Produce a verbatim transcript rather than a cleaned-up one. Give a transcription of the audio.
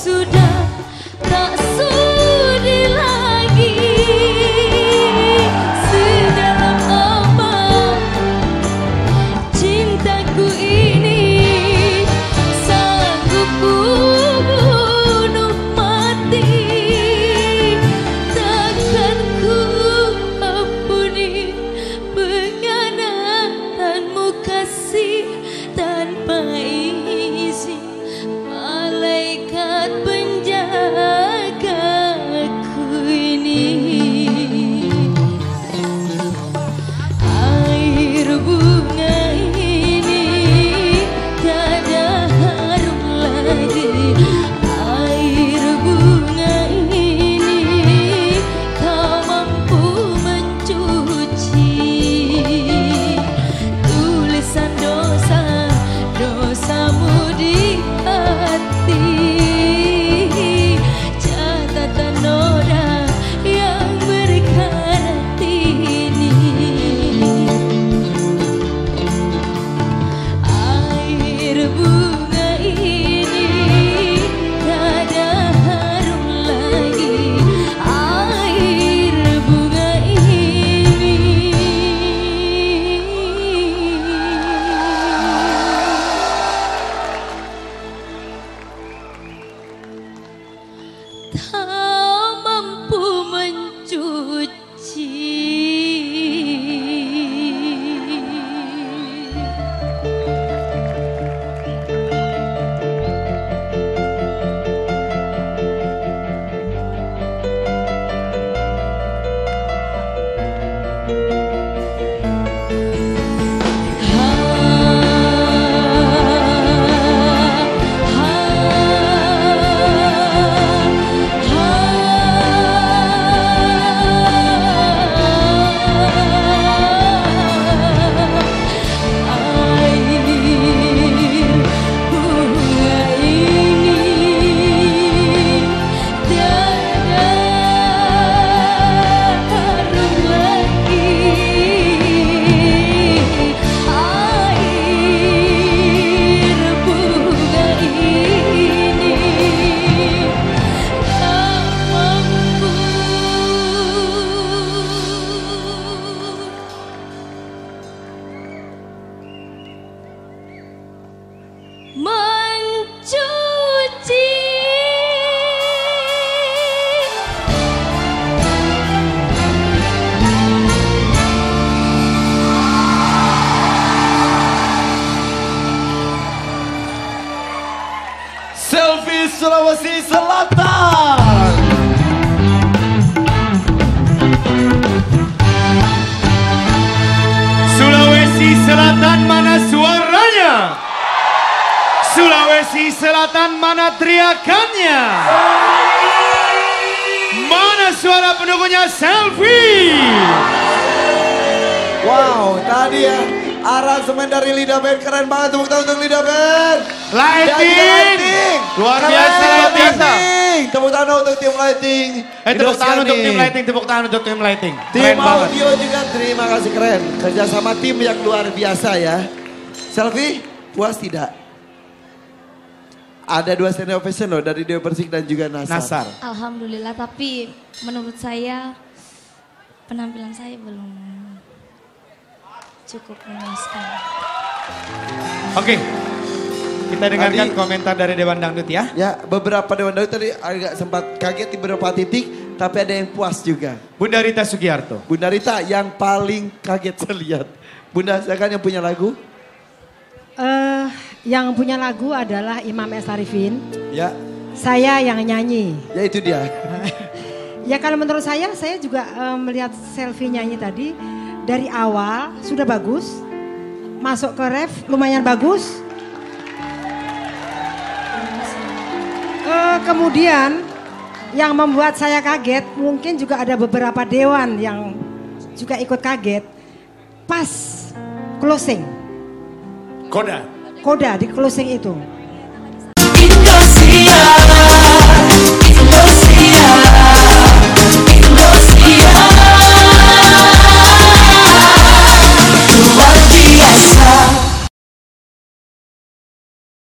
sudah tak sudi lagi. Sedalam apa cintaku ini, sanggup ku bunuh mati. Takkan ku ampuni pengkhianatanmu kasih tanpa izin malaikat penjagaku ini. Air bunga ini tiada harum lagi. Air bunga ini kau mampu mencuci tulisan dosa dosamu di hati. Catatan noda yang berkarat ini. Air bunga ini tiada harum lagi. Air bunga ini tak mampu mencuci. Mencuci. Selfie Sulawesi Selatan. Sulawesi Selatan mana suaranya? Sulawesi Selatan mana teriakannya? Mana suara pendukungnya? Selfie. Wow, tadi ya aransemen dari Lida Band keren banget. Tepuk tangan untuk Lida Band. Lighting. Lighting. Luar Keren, biasa, luar biasa. lighting. Tepuk tangan untuk tim lighting. Eh, tepuk tangan untuk Indosiar tim nih. lighting, tepuk tangan untuk tim lighting. Tim Keren banget. audio juga terima kasih, keren. Kerjasama tim yang luar biasa ya. Selfie, puas tidak? Ada dua stand ovation loh dari Dewa Persik dan juga Nasar. Nasar. Alhamdulillah, tapi menurut saya penampilan saya belum cukup memuaskan. Oke. Kita dengarkan Tadi- komentar dari Dewan Dangdut ya. Ya, beberapa Dewan Dangdut tadi agak sempat kaget di beberapa titik, tapi ada yang puas juga. Bunda Rita Sugiarto. Bunda Rita yang paling kaget saya lihat. Bunda, silakan yang punya lagu. Eh, yang punya lagu adalah Imam S. Arifin. Ya, Saya yang nyanyi. ya itu dia. Ya kalau menurut saya, saya juga eh, melihat Selfie nyanyi tadi. Dari awal sudah bagus. Masuk ke ref lumayan bagus. Eh, kemudian yang membuat saya kaget, mungkin juga ada beberapa dewan yang juga ikut kaget. Pas closing. Koda. Koda di closing itu. Indosiar.